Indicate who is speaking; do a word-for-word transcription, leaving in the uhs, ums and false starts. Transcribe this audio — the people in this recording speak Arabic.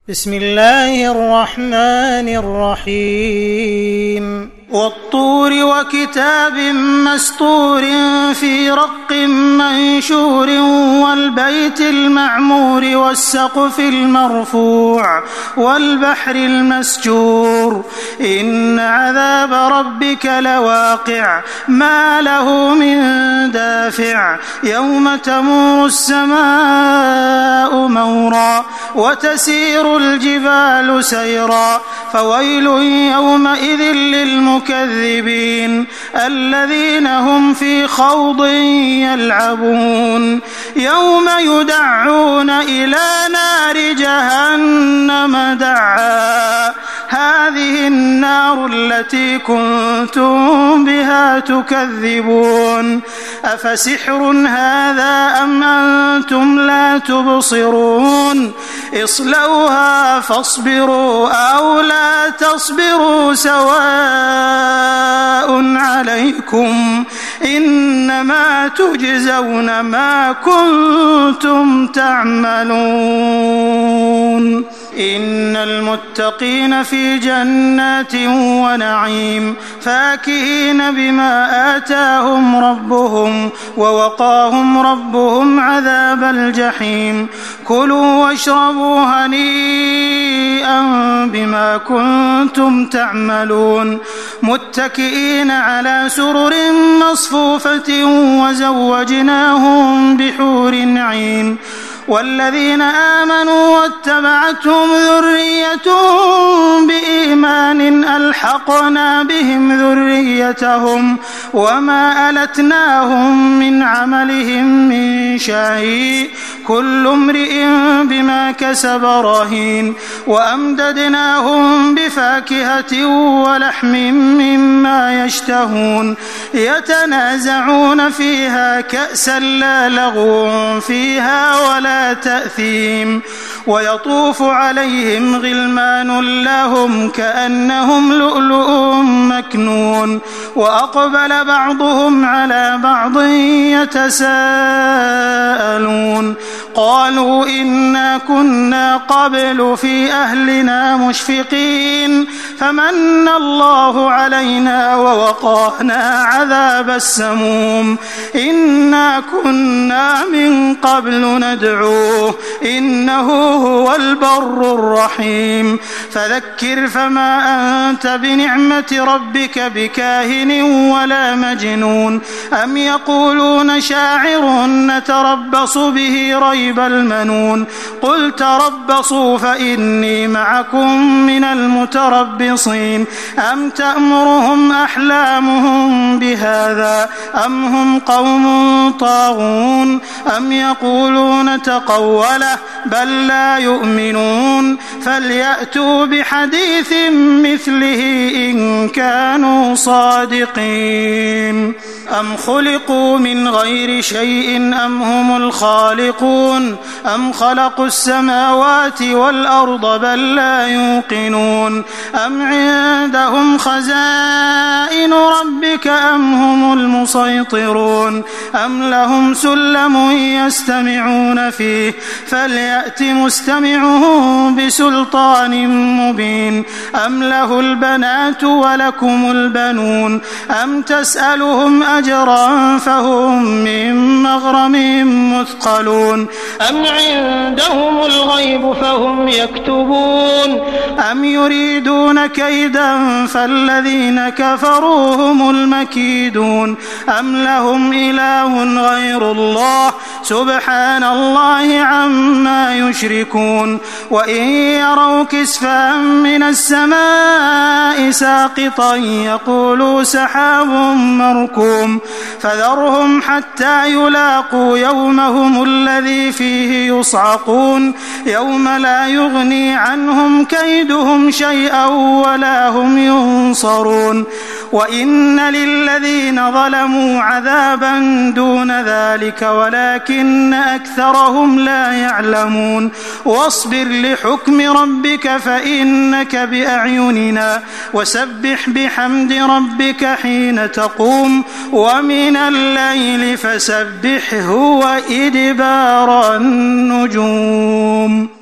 Speaker 1: بسم الله الرحمن الرحيم والطور وكتاب مسطور في رق منشور والبيت المعمور والسقف المرفوع والبحر المسجور إن عذاب ربك لواقع ما له من دافع يوم تمور السماء مورا وتسير الجبال سيرا فويل يومئذ للمكذبين الذين هم في خوض يلعبون يوم يدعون إلى نار جهنم دعا هذه النار التي كنتم بها تكذبون أفسحر هذا أم أنتم لا تبصرون اصلوها فاصبروا أو لا تصبروا سواء عليكم إنما تجزون ما كنتم تعملون إن المتقين في جنات ونعيم فاكهين بما آتاهم ربهم ووقاهم ربهم عذاب الجحيم كلوا واشربوا هنيئا بما كنتم تعملون متكئين على سرر مصفوفة وزوجناهم بحور عين والذين آمنوا واتبعتهم ذريتهم بإيمان ألحقنا بهم ذريتهم وما ألتناهم من عملهم من شيء كل امرئ بما كسب رهين وأمددناهم بفاكهة ولحم مما يشتهون يتنازعون فيها كأسا لا لغو فيها ولا تأثيم ويطوف عليهم غلمان لهم كأنهم لؤلؤ مكنون وأقبل بعضهم على بعض يتساءلون قالوا إنا كنا قبل في أهلنا مشفقين فمن الله علينا ووقانا عذاب السموم إنا كنا من قبل ندعوه إنه هو البر الرحيم فذكر فما أنت بنعمة ربك بكاهن ولا مجنون أم يقولون شاعر نتربص به ريب المنون قل تربصوا فإني معكم من المتربصين أم تأمرهم أحلامهم بهذا أم هم قوم طاغون أم يقولون تقوله بل لا يؤمنون فليأتوا بحديث مثله إن كانوا صادقين أم خلقوا من غير شيء أم هم الخالقون أم خلقوا السماوات والأرض بل لا يوقنون أم عندهم خزائن ربك أم هم المسيطرون أم لهم سلم يستمعون فيه فليأت مستمعهم بسلطان مبين أم له البنات ولكم البنون أم تسألهم أجرا فهم من مغرم مثقلون أم عندهم الغيب فهم يكتبون أم يريدون كيدا فالذين كفروا هم المكيدون أم لهم إله غير الله سبحان الله عما يشركون وإن يروا كسفا من السماء ساقطا يقولوا سحاب مركوم فذرهم حتى يلاقوا يومهم الذي فيه يصعقون يوم لا يغني عنهم كيدهم شيئا ولا هم ينصرون وإن للذين ظلموا عذابا دون ذلك ولكن أكثرهم لا يعلمون واصبر لحكم ربك فإنك بأعيننا وسبح بحمد ربك حين تقوم ومن الليل فسبحه وإدبار النجوم.